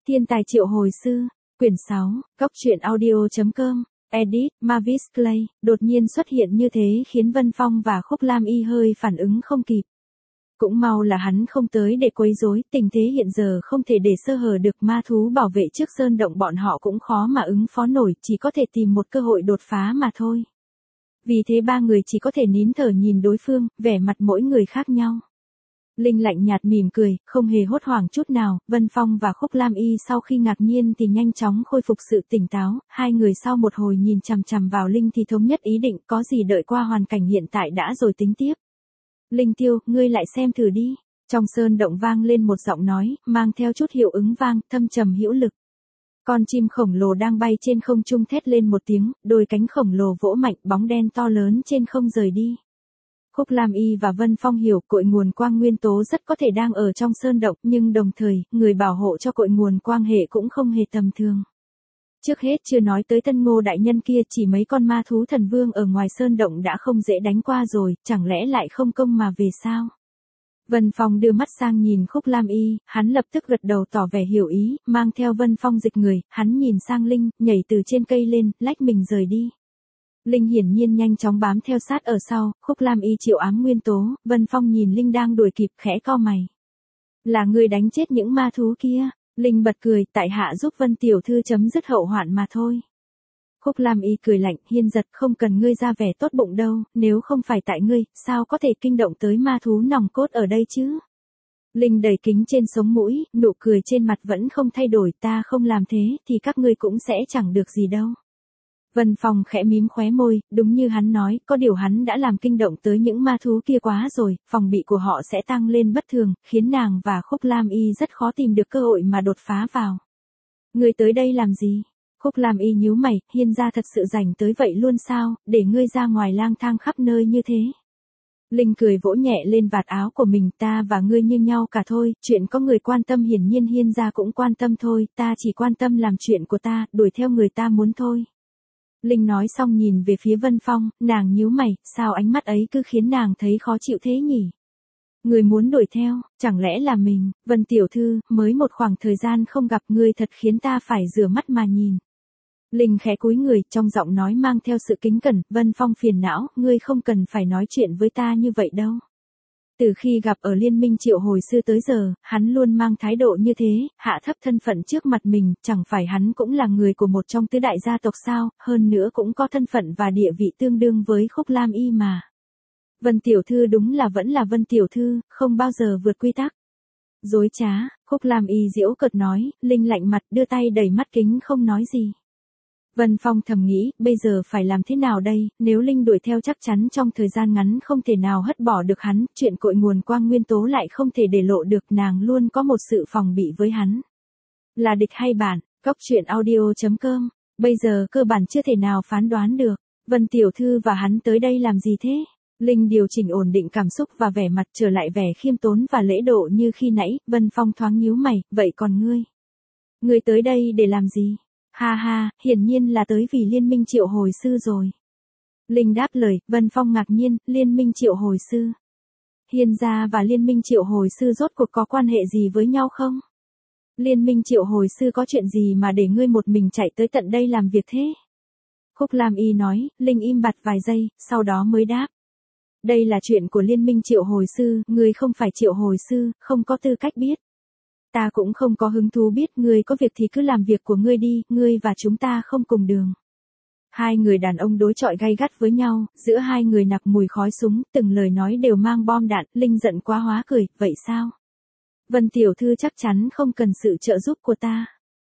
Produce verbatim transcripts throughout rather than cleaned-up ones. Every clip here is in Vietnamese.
Thiên tài triệu hồi sư, quyển sáu, góc truyện audio chấm com, edit, Mavis Clay, đột nhiên xuất hiện như thế khiến Vân Phong và Khúc Lam Y hơi phản ứng không kịp. Cũng mau là hắn không tới để quấy rối, tình thế hiện giờ không thể để sơ hở được, ma thú bảo vệ trước sơn động bọn họ cũng khó mà ứng phó nổi, chỉ có thể tìm một cơ hội đột phá mà thôi. Vì thế ba người chỉ có thể nín thở nhìn đối phương, vẻ mặt mỗi người khác nhau. Linh lạnh nhạt mỉm cười, không hề hốt hoảng chút nào, Vân Phong và Khúc Lam Y sau khi ngạc nhiên thì nhanh chóng khôi phục sự tỉnh táo, hai người sau một hồi nhìn chằm chằm vào Linh thì thống nhất ý định, có gì đợi qua hoàn cảnh hiện tại đã rồi tính tiếp. Linh Tiêu, ngươi lại xem thử đi. Trong sơn động vang lên một giọng nói, mang theo chút hiệu ứng vang, thâm trầm hữu lực. Con chim khổng lồ đang bay trên không trung thét lên một tiếng, đôi cánh khổng lồ vỗ mạnh, bóng đen to lớn trên không rời đi. Khúc Lam Y và Vân Phong hiểu cội nguồn quang nguyên tố rất có thể đang ở trong sơn động, nhưng đồng thời, người bảo hộ cho cội nguồn quang hệ cũng không hề tầm thường. Trước hết chưa nói tới Tân Ngô đại nhân kia, chỉ mấy con ma thú thần vương ở ngoài sơn động đã không dễ đánh qua rồi, chẳng lẽ lại không công mà về sao? Vân Phong đưa mắt sang nhìn Khúc Lam Y, hắn lập tức gật đầu tỏ vẻ hiểu ý, mang theo Vân Phong dịch người, hắn nhìn sang Linh, nhảy từ trên cây lên, lách mình rời đi. Linh hiển nhiên nhanh chóng bám theo sát ở sau, Khúc Lam Y triệu ám nguyên tố, Vân Phong nhìn Linh đang đuổi kịp khẽ cau mày. Là người đánh chết những ma thú kia. Linh bật cười, tại hạ giúp Vân tiểu thư chấm dứt hậu hoạn mà thôi. Khúc Lam Y cười lạnh, Hiên giật, không cần ngươi ra vẻ tốt bụng đâu, nếu không phải tại ngươi, sao có thể kinh động tới ma thú nòng cốt ở đây chứ? Linh đầy kính trên sống mũi, nụ cười trên mặt vẫn không thay đổi, ta không làm thế thì các ngươi cũng sẽ chẳng được gì đâu. Vân Phong khẽ mím khóe môi, đúng như hắn nói, có điều hắn đã làm kinh động tới những ma thú kia quá rồi, phòng bị của họ sẽ tăng lên bất thường, khiến nàng và Khúc Lam Y rất khó tìm được cơ hội mà đột phá vào. Ngươi tới đây làm gì? Khúc Lam Y nhíu mày, Hiên gia thật sự rảnh tới vậy luôn sao, để ngươi ra ngoài lang thang khắp nơi như thế. Linh cười vỗ nhẹ lên vạt áo của mình, ta và ngươi như nhau cả thôi, chuyện có người quan tâm hiển nhiên Hiên gia cũng quan tâm thôi, ta chỉ quan tâm làm chuyện của ta, đuổi theo người ta muốn thôi. Linh nói xong nhìn về phía Vân Phong, nàng nhíu mày, sao ánh mắt ấy cứ khiến nàng thấy khó chịu thế nhỉ? Người muốn đuổi theo, chẳng lẽ là mình? Vân tiểu thư, mới một khoảng thời gian không gặp ngươi thật khiến ta phải rửa mắt mà nhìn. Linh khẽ cúi người, trong giọng nói mang theo sự kính cẩn, Vân Phong phiền não, ngươi không cần phải nói chuyện với ta như vậy đâu. Từ khi gặp ở Liên minh triệu hồi sư tới giờ, hắn luôn mang thái độ như thế, hạ thấp thân phận trước mặt mình, chẳng phải hắn cũng là người của một trong tứ đại gia tộc sao, hơn nữa cũng có thân phận và địa vị tương đương với Khúc Lam Y mà. Vân tiểu thư đúng là vẫn là Vân tiểu thư, không bao giờ vượt quy tắc. Dối trá, Khúc Lam Y giễu cợt nói, Linh lạnh mặt đưa tay đẩy mắt kính không nói gì. Vân Phong thầm nghĩ, bây giờ phải làm thế nào đây, nếu Linh đuổi theo chắc chắn trong thời gian ngắn không thể nào hất bỏ được hắn, chuyện cội nguồn quang nguyên tố lại không thể để lộ được, nàng luôn có một sự phòng bị với hắn. Là địch hay bạn, góc truyện audio chấm com, bây giờ cơ bản chưa thể nào phán đoán được, Vân tiểu thư và hắn tới đây làm gì thế? Linh điều chỉnh ổn định cảm xúc và vẻ mặt trở lại vẻ khiêm tốn và lễ độ như khi nãy, Vân Phong thoáng nhíu mày, vậy còn ngươi? Ngươi tới đây để làm gì? Ha ha, hiển nhiên là tới vì liên minh triệu hồi sư rồi. Linh đáp lời, Vân Phong ngạc nhiên, liên minh triệu hồi sư. Hiên gia và liên minh triệu hồi sư rốt cuộc có quan hệ gì với nhau không? Liên minh triệu hồi sư có chuyện gì mà để ngươi một mình chạy tới tận đây làm việc thế? Khúc Lam Y nói, Linh im bặt vài giây, sau đó mới đáp. Đây là chuyện của liên minh triệu hồi sư, ngươi không phải triệu hồi sư, không có tư cách biết. Ta cũng không có hứng thú biết, ngươi có việc thì cứ làm việc của ngươi đi, ngươi và chúng ta không cùng đường. Hai người đàn ông đối chọi gay gắt với nhau, giữa hai người nặc mùi khói súng, từng lời nói đều mang bom đạn, Linh giận quá hóa cười, vậy sao? Vân tiểu thư chắc chắn không cần sự trợ giúp của ta.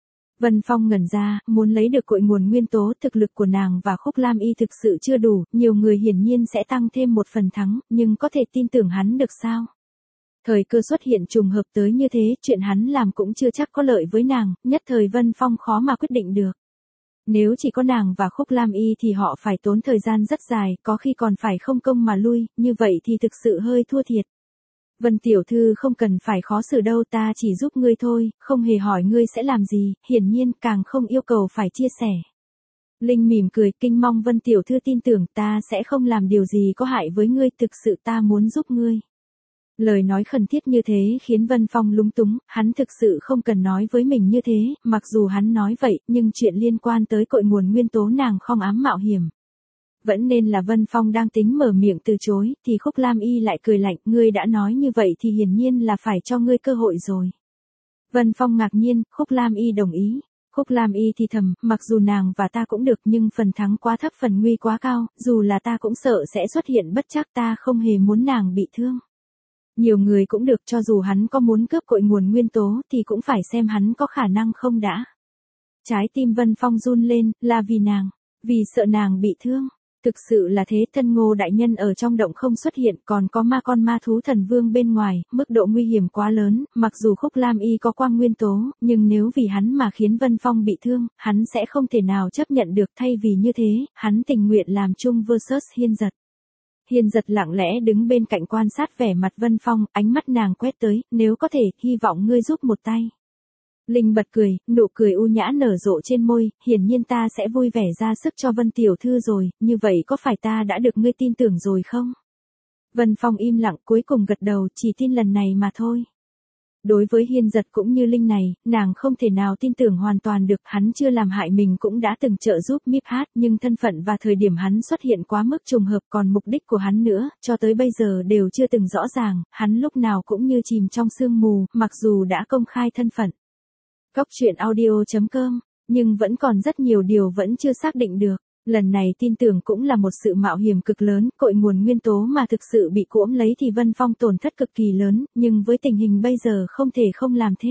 Vân Phong ngẩn ra, muốn lấy được cội nguồn nguyên tố, thực lực của nàng và Khúc Lam Y thực sự chưa đủ, nhiều người hiển nhiên sẽ tăng thêm một phần thắng, nhưng có thể tin tưởng hắn được sao? Thời cơ xuất hiện trùng hợp tới như thế, chuyện hắn làm cũng chưa chắc có lợi với nàng, nhất thời Vân Phong khó mà quyết định được. Nếu chỉ có nàng và Khúc Lam Y thì họ phải tốn thời gian rất dài, có khi còn phải không công mà lui, như vậy thì thực sự hơi thua thiệt. Vân tiểu thư không cần phải khó xử đâu, ta chỉ giúp ngươi thôi, không hề hỏi ngươi sẽ làm gì, hiển nhiên càng không yêu cầu phải chia sẻ. Linh mỉm cười, kinh mong Vân tiểu thư tin tưởng, ta sẽ không làm điều gì có hại với ngươi, thực sự ta muốn giúp ngươi. Lời nói khẩn thiết như thế khiến Vân Phong lúng túng, hắn thực sự không cần nói với mình như thế, mặc dù hắn nói vậy, nhưng chuyện liên quan tới cội nguồn nguyên tố nàng không ám mạo hiểm. Vẫn nên là Vân Phong đang tính mở miệng từ chối, thì Khúc Lam Y lại cười lạnh, ngươi đã nói như vậy thì hiển nhiên là phải cho ngươi cơ hội rồi. Vân Phong ngạc nhiên, Khúc Lam Y đồng ý. Khúc Lam Y thì thầm, mặc dù nàng và ta cũng được nhưng phần thắng quá thấp phần nguy quá cao, dù là ta cũng sợ sẽ xuất hiện bất trắc, ta không hề muốn nàng bị thương. Nhiều người cũng được, cho dù hắn có muốn cướp cội nguồn nguyên tố thì cũng phải xem hắn có khả năng không đã. Trái tim Vân Phong run lên, là vì nàng, vì sợ nàng bị thương. Thực sự là thế, Thân Ngô đại nhân ở trong động không xuất hiện, còn có ma con ma thú thần vương bên ngoài, mức độ nguy hiểm quá lớn, mặc dù Khúc Lam Y có quang nguyên tố, nhưng nếu vì hắn mà khiến Vân Phong bị thương, hắn sẽ không thể nào chấp nhận được, thay vì như thế, hắn tình nguyện làm chung versus Hiên Giật. Hiên Giật lặng lẽ đứng bên cạnh quan sát vẻ mặt Vân Phong, ánh mắt nàng quét tới, nếu có thể, hy vọng ngươi giúp một tay. Linh bật cười, nụ cười u nhã nở rộ trên môi, hiển nhiên ta sẽ vui vẻ ra sức cho Vân tiểu thư rồi, như vậy có phải ta đã được ngươi tin tưởng rồi không? Vân Phong im lặng, cuối cùng gật đầu, chỉ tin lần này mà thôi. Đối với Hiên Giật cũng như Linh này, nàng không thể nào tin tưởng hoàn toàn được, hắn chưa làm hại mình cũng đã từng trợ giúp Míp Hát, nhưng thân phận và thời điểm hắn xuất hiện quá mức trùng hợp, còn mục đích của hắn nữa, cho tới bây giờ đều chưa từng rõ ràng, hắn lúc nào cũng như chìm trong sương mù, mặc dù đã công khai thân phận. Cóc truyện audio chấm com, nhưng vẫn còn rất nhiều điều vẫn chưa xác định được. Lần này tin tưởng cũng là một sự mạo hiểm cực lớn, cội nguồn nguyên tố mà thực sự bị cuỗm lấy thì Vân Phong tổn thất cực kỳ lớn, nhưng với tình hình bây giờ không thể không làm thế.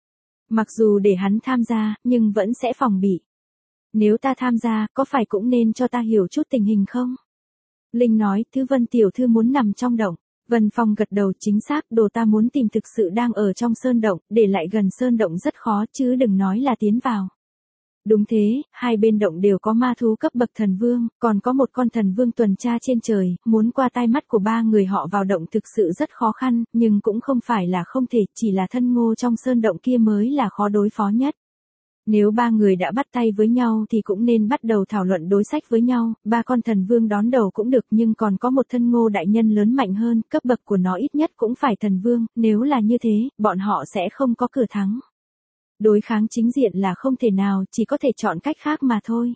Mặc dù để hắn tham gia, nhưng vẫn sẽ phòng bị. Nếu ta tham gia, có phải cũng nên cho ta hiểu chút tình hình không? Linh nói, thứ Vân tiểu thư muốn nằm trong động. Vân Phong gật đầu, chính xác, đồ ta muốn tìm thực sự đang ở trong sơn động, để lại gần sơn động rất khó, chứ đừng nói là tiến vào. Đúng thế, hai bên động đều có ma thú cấp bậc thần vương, còn có một con thần vương tuần tra trên trời, muốn qua tai mắt của ba người họ vào động thực sự rất khó khăn, nhưng cũng không phải là không thể, chỉ là Thân Ngô trong sơn động kia mới là khó đối phó nhất. Nếu ba người đã bắt tay với nhau thì cũng nên bắt đầu thảo luận đối sách với nhau, ba con thần vương đón đầu cũng được, nhưng còn có một Thân Ngô đại nhân lớn mạnh hơn, cấp bậc của nó ít nhất cũng phải thần vương, nếu là như thế, bọn họ sẽ không có cửa thắng. Đối kháng chính diện là không thể nào, chỉ có thể chọn cách khác mà thôi.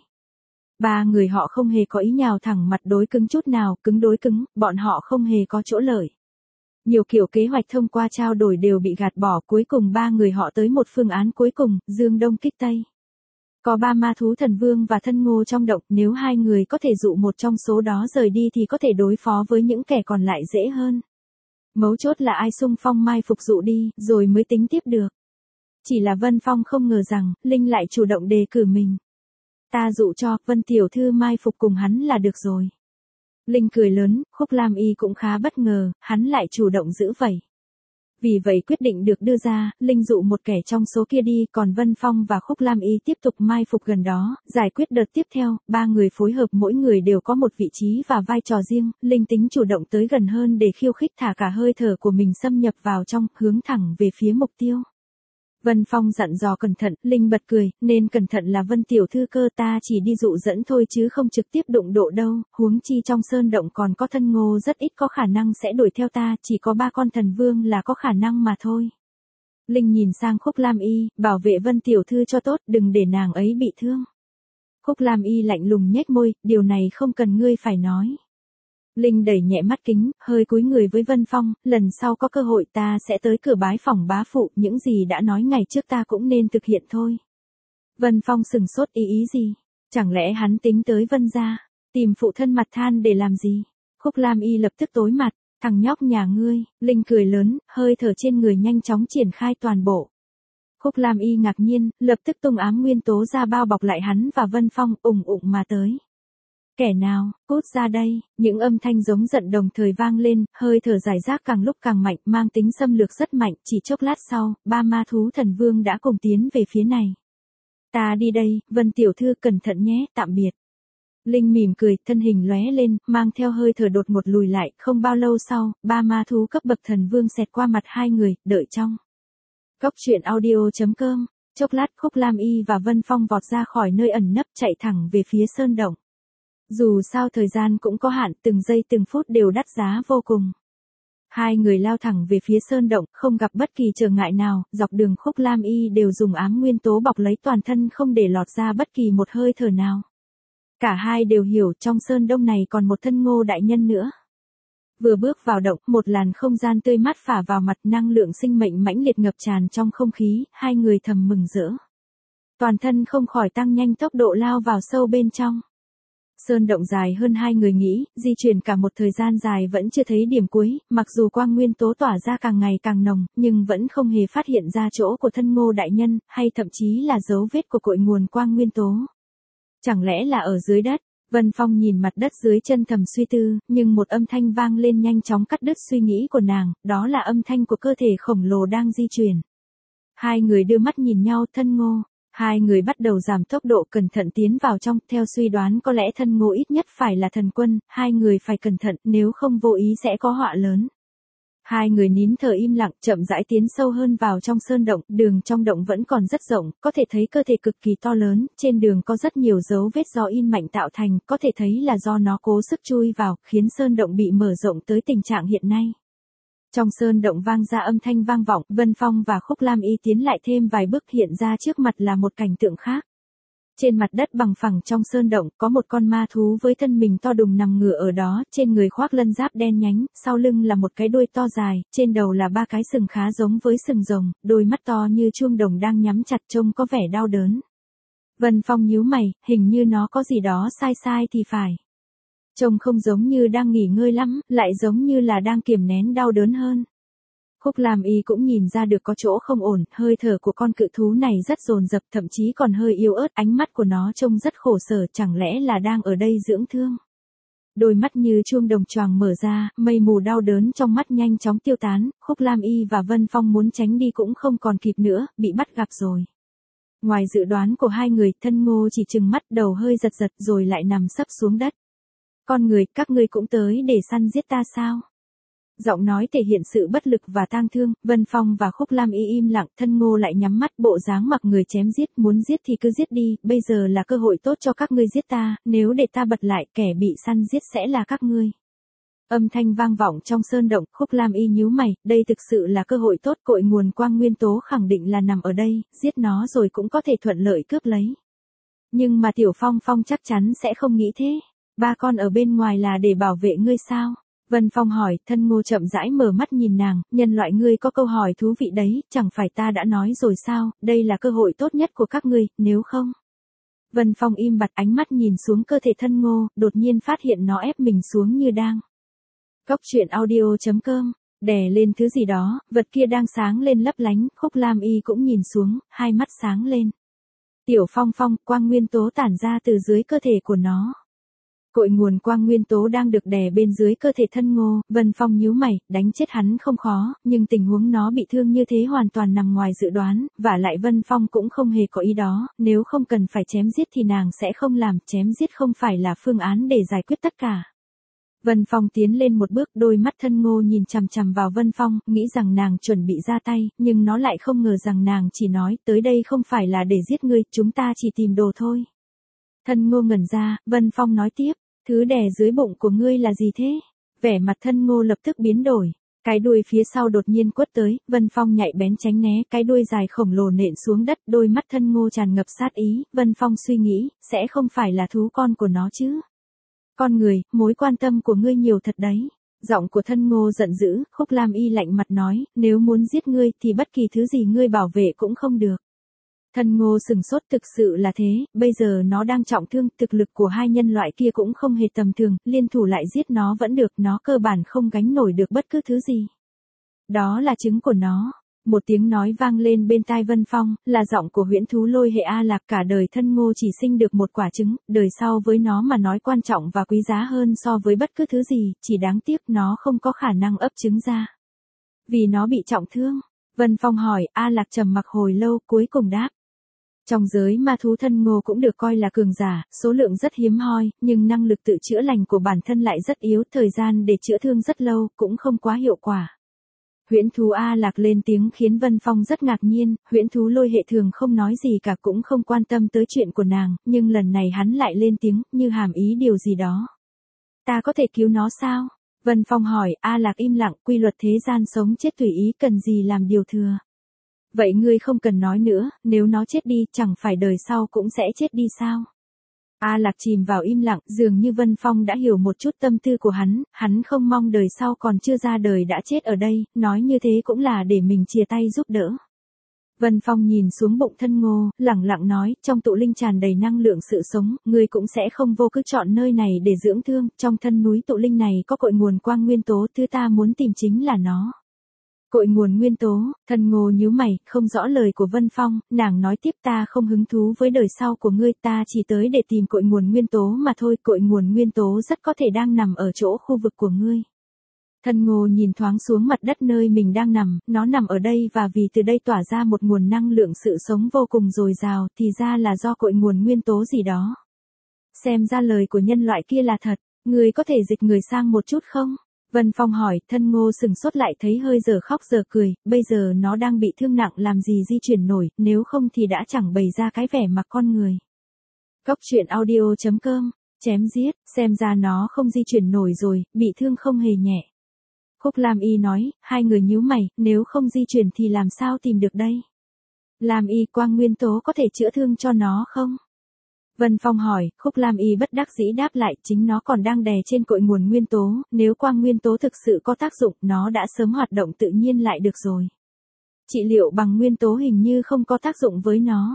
Ba người họ không hề có ý nhào thẳng mặt đối cứng chút nào, cứng đối cứng, bọn họ không hề có chỗ lợi. Nhiều kiểu kế hoạch thông qua trao đổi đều bị gạt bỏ, cuối cùng ba người họ tới một phương án cuối cùng, dương đông kích tây. Có ba ma thú thần vương và Thân Ngô trong động, nếu hai người có thể dụ một trong số đó rời đi thì có thể đối phó với những kẻ còn lại dễ hơn. Mấu chốt là ai xung phong mai phục dụ đi, rồi mới tính tiếp được. Chỉ là Vân Phong không ngờ rằng, Linh lại chủ động đề cử mình. Ta dụ cho, Vân tiểu thư mai phục cùng hắn là được rồi. Linh cười lớn, Khúc Lam Y cũng khá bất ngờ, hắn lại chủ động giữ vậy. Vì vậy quyết định được đưa ra, Linh dụ một kẻ trong số kia đi, còn Vân Phong và Khúc Lam Y tiếp tục mai phục gần đó, giải quyết đợt tiếp theo, ba người phối hợp mỗi người đều có một vị trí và vai trò riêng, Linh tính chủ động tới gần hơn để khiêu khích, thả cả hơi thở của mình xâm nhập vào trong, hướng thẳng về phía mục tiêu. Vân Phong dặn dò cẩn thận, Linh bật cười, nên cẩn thận là Vân tiểu thư cơ, ta chỉ đi dụ dẫn thôi chứ không trực tiếp đụng độ đâu, huống chi trong sơn động còn có Thân Ngô rất ít có khả năng sẽ đuổi theo ta, chỉ có ba con thần vương là có khả năng mà thôi. Linh nhìn sang Khúc Lam Y, bảo vệ Vân tiểu thư cho tốt, đừng để nàng ấy bị thương. Khúc Lam Y lạnh lùng nhếch môi, điều này không cần ngươi phải nói. Linh đẩy nhẹ mắt kính, hơi cúi người với Vân Phong, lần sau có cơ hội ta sẽ tới cửa bái phỏng bá phụ, những gì đã nói ngày trước ta cũng nên thực hiện thôi. Vân Phong sừng sốt, ý ý gì? Chẳng lẽ hắn tính tới Vân gia, tìm phụ thân mặt than để làm gì? Khúc Lam Y lập tức tối mặt, thằng nhóc nhà ngươi, Linh cười lớn, hơi thở trên người nhanh chóng triển khai toàn bộ. Khúc Lam Y ngạc nhiên, lập tức tung ám nguyên tố ra bao bọc lại hắn và Vân Phong, ủng ụng mà tới. Kẻ nào, cút ra đây, những âm thanh giống giận đồng thời vang lên, hơi thở giải rác càng lúc càng mạnh, mang tính xâm lược rất mạnh, chỉ chốc lát sau, ba ma thú thần vương đã cùng tiến về phía này. Ta đi đây, Vân tiểu thư cẩn thận nhé, tạm biệt. Linh mỉm cười, thân hình lóe lên, mang theo hơi thở đột ngột lùi lại, không bao lâu sau, ba ma thú cấp bậc thần vương xẹt qua mặt hai người, đợi trong. Cóc truyện audio chấm com, chốc lát Khúc Lam Y và Vân Phong vọt ra khỏi nơi ẩn nấp chạy thẳng về phía sơn động. Dù sao thời gian cũng có hạn, từng giây từng phút đều đắt giá vô cùng. Hai người lao thẳng về phía sơn động, không gặp bất kỳ trở ngại nào, dọc đường Khúc Lam Y đều dùng ám nguyên tố bọc lấy toàn thân không để lọt ra bất kỳ một hơi thở nào. Cả hai đều hiểu trong sơn đông này còn một thân Ngô đại nhân nữa. Vừa bước vào động, một làn không gian tươi mát phả vào mặt, năng lượng sinh mệnh mãnh liệt ngập tràn trong không khí, hai người thầm mừng rỡ. Toàn thân không khỏi tăng nhanh tốc độ lao vào sâu bên trong. Sơn động dài hơn hai người nghĩ, di chuyển cả một thời gian dài vẫn chưa thấy điểm cuối, mặc dù quang nguyên tố tỏa ra càng ngày càng nồng, nhưng vẫn không hề phát hiện ra chỗ của thân Ngô đại nhân, hay thậm chí là dấu vết của cội nguồn quang nguyên tố. Chẳng lẽ là ở dưới đất? Vân Phong nhìn mặt đất dưới chân thầm suy tư, nhưng một âm thanh vang lên nhanh chóng cắt đứt suy nghĩ của nàng, đó là âm thanh của cơ thể khổng lồ đang di chuyển. Hai người đưa mắt nhìn nhau, thân Ngô. Hai người bắt đầu giảm tốc độ cẩn thận tiến vào trong, theo suy đoán có lẽ thân Ngô ít nhất phải là thần quân, hai người phải cẩn thận, nếu không vô ý sẽ có họa lớn. Hai người nín thở im lặng, chậm rãi tiến sâu hơn vào trong sơn động, đường trong động vẫn còn rất rộng, có thể thấy cơ thể cực kỳ to lớn, trên đường có rất nhiều dấu vết do in mạnh tạo thành, có thể thấy là do nó cố sức chui vào, khiến sơn động bị mở rộng tới tình trạng hiện nay. Trong sơn động vang ra âm thanh vang vọng, Vân Phong và Khúc Lam Y tiến lại thêm vài bước, hiện ra trước mặt là một cảnh tượng khác. Trên mặt đất bằng phẳng trong sơn động, có một con ma thú với thân mình to đùng nằm ngửa ở đó, trên người khoác lân giáp đen nhánh, sau lưng là một cái đuôi to dài, trên đầu là ba cái sừng khá giống với sừng rồng, đôi mắt to như chuông đồng đang nhắm chặt trông có vẻ đau đớn. Vân Phong nhíu mày, hình như nó có gì đó sai sai thì phải. Trông không giống như đang nghỉ ngơi lắm, lại giống như là đang kiềm nén đau đớn hơn. Khúc Lam Y cũng nhìn ra được có chỗ không ổn, hơi thở của con cự thú này rất dồn dập, thậm chí còn hơi yếu ớt, ánh mắt của nó trông rất khổ sở, chẳng lẽ là đang ở đây dưỡng thương. Đôi mắt như chuông đồng choàng mở ra, mây mù đau đớn trong mắt nhanh chóng tiêu tán, Khúc Lam Y và Vân Phong muốn tránh đi cũng không còn kịp nữa, bị bắt gặp rồi. Ngoài dự đoán của hai người, thân Ngô chỉ trừng mắt, đầu hơi giật giật rồi lại nằm sấp xuống đất. Con người, các ngươi cũng tới để săn giết ta sao? Giọng nói thể hiện sự bất lực và tang thương, Vân Phong và Khúc Lam Y im lặng, thân Ngô lại nhắm mắt, bộ dáng mặc người chém giết, muốn giết thì cứ giết đi, bây giờ là cơ hội tốt cho các ngươi giết ta, nếu để ta bật lại, kẻ bị săn giết sẽ là các ngươi. Âm thanh vang vọng trong sơn động, Khúc Lam Y nhíu mày, đây thực sự là cơ hội tốt, cội nguồn quang nguyên tố khẳng định là nằm ở đây, giết nó rồi cũng có thể thuận lợi cướp lấy. Nhưng mà Tiểu Phong Phong chắc chắn sẽ không nghĩ thế. Ba con ở bên ngoài là để bảo vệ ngươi sao? Vân Phong hỏi, thân Ngô chậm rãi mở mắt nhìn nàng, nhân loại ngươi có câu hỏi thú vị đấy, chẳng phải ta đã nói rồi sao, đây là cơ hội tốt nhất của các ngươi, nếu không. Vân Phong im bặt, ánh mắt nhìn xuống cơ thể thân Ngô, đột nhiên phát hiện nó ép mình xuống như đang. Góc truyện audio chấm com, đè lên thứ gì đó, vật kia đang sáng lên lấp lánh, Khúc Lam Y cũng nhìn xuống, hai mắt sáng lên. Tiểu Phong Phong, quang nguyên tố tản ra từ dưới cơ thể của nó. Cội nguồn quang nguyên tố đang được đè bên dưới cơ thể thân Ngô, Vân Phong nhíu mày, đánh chết hắn không khó, nhưng tình huống nó bị thương như thế hoàn toàn nằm ngoài dự đoán, và lại Vân Phong cũng không hề có ý đó, nếu không cần phải chém giết thì nàng sẽ không làm, chém giết không phải là phương án để giải quyết tất cả. Vân Phong tiến lên một bước, đôi mắt thân Ngô nhìn chằm chằm vào Vân Phong, nghĩ rằng nàng chuẩn bị ra tay, nhưng nó lại không ngờ rằng nàng chỉ nói, tới đây không phải là để giết ngươi, chúng ta chỉ tìm đồ thôi. Thân Ngô ngẩn ra, Vân Phong nói tiếp, thứ đè dưới bụng của ngươi là gì thế? Vẻ mặt thân Ngô lập tức biến đổi. Cái đuôi phía sau đột nhiên quất tới, Vân Phong nhạy bén tránh né, cái đuôi dài khổng lồ nện xuống đất, đôi mắt thân Ngô tràn ngập sát ý, Vân Phong suy nghĩ, sẽ không phải là thú con của nó chứ? Con người, mối quan tâm của ngươi nhiều thật đấy. Giọng của thân Ngô giận dữ, Khúc Lam Y lạnh mặt nói, nếu muốn giết ngươi thì bất kỳ thứ gì ngươi bảo vệ cũng không được. Thân Ngô sừng sốt, thực sự là thế, bây giờ nó đang trọng thương, thực lực của hai nhân loại kia cũng không hề tầm thường, liên thủ lại giết nó vẫn được, nó cơ bản không gánh nổi được bất cứ thứ gì. Đó là trứng của nó. Một tiếng nói vang lên bên tai Vân Phong, là giọng của huyễn thú Lôi Hệ A Lạc, cả đời thân Ngô chỉ sinh được một quả trứng, đời sau với nó mà nói quan trọng và quý giá hơn so với bất cứ thứ gì, chỉ đáng tiếc nó không có khả năng ấp trứng ra. Vì nó bị trọng thương. Vân Phong hỏi, A Lạc trầm mặc hồi lâu, cuối cùng đáp. Trong giới ma thú thân Ngô cũng được coi là cường giả, số lượng rất hiếm hoi, nhưng năng lực tự chữa lành của bản thân lại rất yếu, thời gian để chữa thương rất lâu, cũng không quá hiệu quả. Huyễn thú A Lạc lên tiếng khiến Vân Phong rất ngạc nhiên, huyễn thú Lôi Hệ thường không nói gì cả, cũng không quan tâm tới chuyện của nàng, nhưng lần này hắn lại lên tiếng, như hàm ý điều gì đó. Ta có thể cứu nó sao? Vân Phong hỏi, A Lạc im lặng, quy luật thế gian sống chết tùy ý, cần gì làm điều thừa. Vậy ngươi không cần nói nữa, nếu nó chết đi, chẳng phải đời sau cũng sẽ chết đi sao? A Lạc chìm vào im lặng, dường như Vân Phong đã hiểu một chút tâm tư của hắn, hắn không mong đời sau còn chưa ra đời đã chết ở đây, nói như thế cũng là để mình chia tay giúp đỡ. Vân Phong nhìn xuống bụng Thân Ngô, lẳng lặng nói, trong tụ linh tràn đầy năng lượng sự sống, ngươi cũng sẽ không vô cứ chọn nơi này để dưỡng thương, trong thân núi tụ linh này có cội nguồn quang nguyên tố, thứ ta muốn tìm chính là nó. Cội nguồn nguyên tố, Thân Ngô nhíu mày, không rõ lời của Vân Phong, nàng nói tiếp, ta không hứng thú với đời sau của ngươi, ta chỉ tới để tìm cội nguồn nguyên tố mà thôi, cội nguồn nguyên tố rất có thể đang nằm ở chỗ khu vực của ngươi. Thân Ngô nhìn thoáng xuống mặt đất nơi mình đang nằm, nó nằm ở đây và vì từ đây tỏa ra một nguồn năng lượng sự sống vô cùng dồi dào, thì ra là do cội nguồn nguyên tố gì đó. Xem ra lời của nhân loại kia là thật, ngươi có thể dịch người sang một chút không? Vân Phong hỏi, Thân Ngô sừng sốt lại thấy hơi giờ khóc giờ cười, bây giờ nó đang bị thương nặng làm gì di chuyển nổi, nếu không thì đã chẳng bày ra cái vẻ mặt con người. Cốc truyện audio chấm com, chém giết, xem ra nó không di chuyển nổi rồi, bị thương không hề nhẹ. Khúc Lam Y nói, hai người nhíu mày, nếu không di chuyển thì làm sao tìm được đây? Lam Y, quang nguyên tố có thể chữa thương cho nó không? Vân Phong hỏi, Khúc Lam Y bất đắc dĩ đáp lại, chính nó còn đang đè trên cội nguồn nguyên tố, nếu quang nguyên tố thực sự có tác dụng, nó đã sớm hoạt động tự nhiên lại được rồi. Trị liệu bằng nguyên tố hình như không có tác dụng với nó.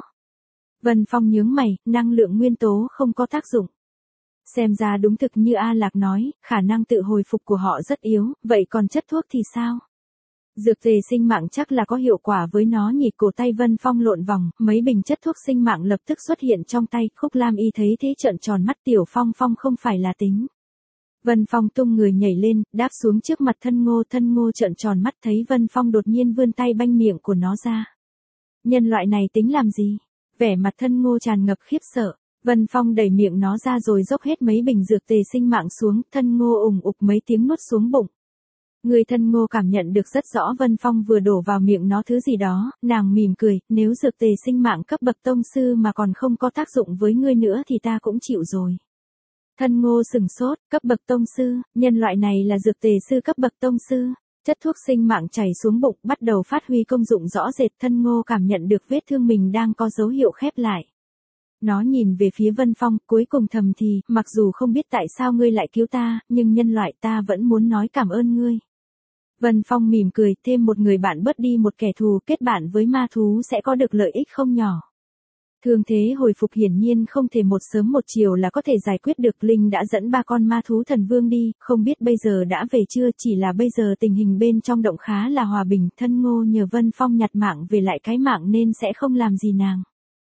Vân Phong nhướng mày, năng lượng nguyên tố không có tác dụng. Xem ra đúng thực như A Lạc nói, khả năng tự hồi phục của họ rất yếu, vậy còn chất thuốc thì sao? Dược tề sinh mạng chắc là có hiệu quả với nó nhỉ. Cổ tay Vân Phong lộn vòng, mấy bình chất thuốc sinh mạng lập tức xuất hiện trong tay, Khúc Lam Y thấy thế trợn tròn mắt, Tiểu Phong Phong không phải là tính. Vân Phong tung người nhảy lên, đáp xuống trước mặt Thân Ngô, Thân Ngô trợn tròn mắt thấy Vân Phong đột nhiên vươn tay banh miệng của nó ra. Nhân loại này tính làm gì? Vẻ mặt Thân Ngô tràn ngập khiếp sợ. Vân Phong đẩy miệng nó ra rồi dốc hết mấy bình dược tề sinh mạng xuống, Thân Ngô ủng ục mấy tiếng nuốt xuống bụng. Người Thân Ngô cảm nhận được rất rõ Vân Phong vừa đổ vào miệng nó thứ gì đó, nàng mỉm cười, nếu dược tề sinh mạng cấp bậc tông sư mà còn không có tác dụng với ngươi nữa thì ta cũng chịu rồi. Thân Ngô sừng sốt, cấp bậc tông sư, nhân loại này là dược tề sư cấp bậc tông sư. Chất thuốc sinh mạng chảy xuống bụng, bắt đầu phát huy công dụng rõ rệt, Thân Ngô cảm nhận được vết thương mình đang có dấu hiệu khép lại. Nó nhìn về phía Vân Phong, cuối cùng thầm thì, mặc dù không biết tại sao ngươi lại cứu ta, nhưng nhân loại ta vẫn muốn nói cảm ơn ngươi. Vân Phong mỉm cười, thêm một người bạn bớt đi một kẻ thù, kết bạn với ma thú sẽ có được lợi ích không nhỏ. Thương thế hồi phục hiển nhiên không thể một sớm một chiều là có thể giải quyết được. Linh đã dẫn ba con ma thú thần vương đi, không biết bây giờ đã về chưa, chỉ là bây giờ tình hình bên trong động khá là hòa bình. Thân Ngô nhờ Vân Phong nhặt mạng về lại cái mạng nên sẽ không làm gì nàng.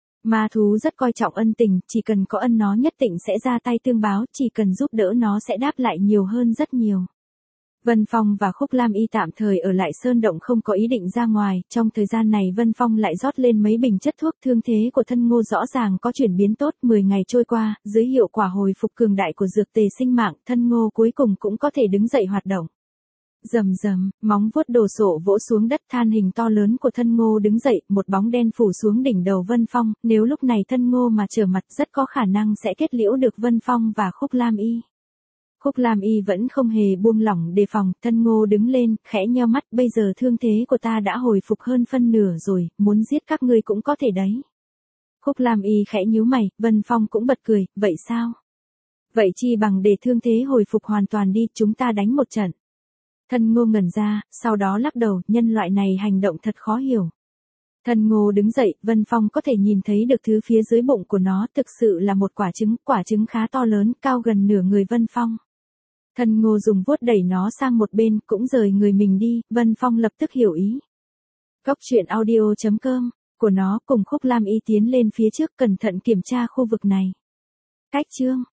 Ma thú rất coi trọng ân tình, chỉ cần có ân nó nhất định sẽ ra tay tương báo, chỉ cần giúp đỡ nó sẽ đáp lại nhiều hơn rất nhiều. Vân Phong và Khúc Lam Y tạm thời ở lại sơn động không có ý định ra ngoài, trong thời gian này Vân Phong lại rót lên mấy bình chất thuốc, thương thế của Thân Ngô rõ ràng có chuyển biến tốt. mười ngày trôi qua, dưới hiệu quả hồi phục cường đại của dược tề sinh mạng, Thân Ngô cuối cùng cũng có thể đứng dậy hoạt động. Rầm rầm, móng vuốt đồ sộ vỗ xuống đất, than hình to lớn của Thân Ngô đứng dậy, một bóng đen phủ xuống đỉnh đầu Vân Phong, nếu lúc này Thân Ngô mà trở mặt rất có khả năng sẽ kết liễu được Vân Phong và Khúc Lam Y. Khúc Lam Y vẫn không hề buông lỏng đề phòng, Thân Ngô đứng lên, khẽ nheo mắt, bây giờ thương thế của ta đã hồi phục hơn phân nửa rồi, muốn giết các ngươi cũng có thể đấy. Khúc Lam Y khẽ nhíu mày, Vân Phong cũng bật cười, vậy sao? Vậy chi bằng để thương thế hồi phục hoàn toàn đi, chúng ta đánh một trận. Thân Ngô ngẩn ra, sau đó lắc đầu, nhân loại này hành động thật khó hiểu. Thân Ngô đứng dậy, Vân Phong có thể nhìn thấy được thứ phía dưới bụng của nó, thực sự là một quả trứng, quả trứng khá to lớn, cao gần nửa người Vân Phong. Thân Ngô dùng vuốt đẩy nó sang một bên, cũng rời người mình đi, Vân Phong lập tức hiểu ý. Cốc truyện audio chấm com, của nó cùng Khúc Lam Y tiến lên phía trước cẩn thận kiểm tra khu vực này. Cách chương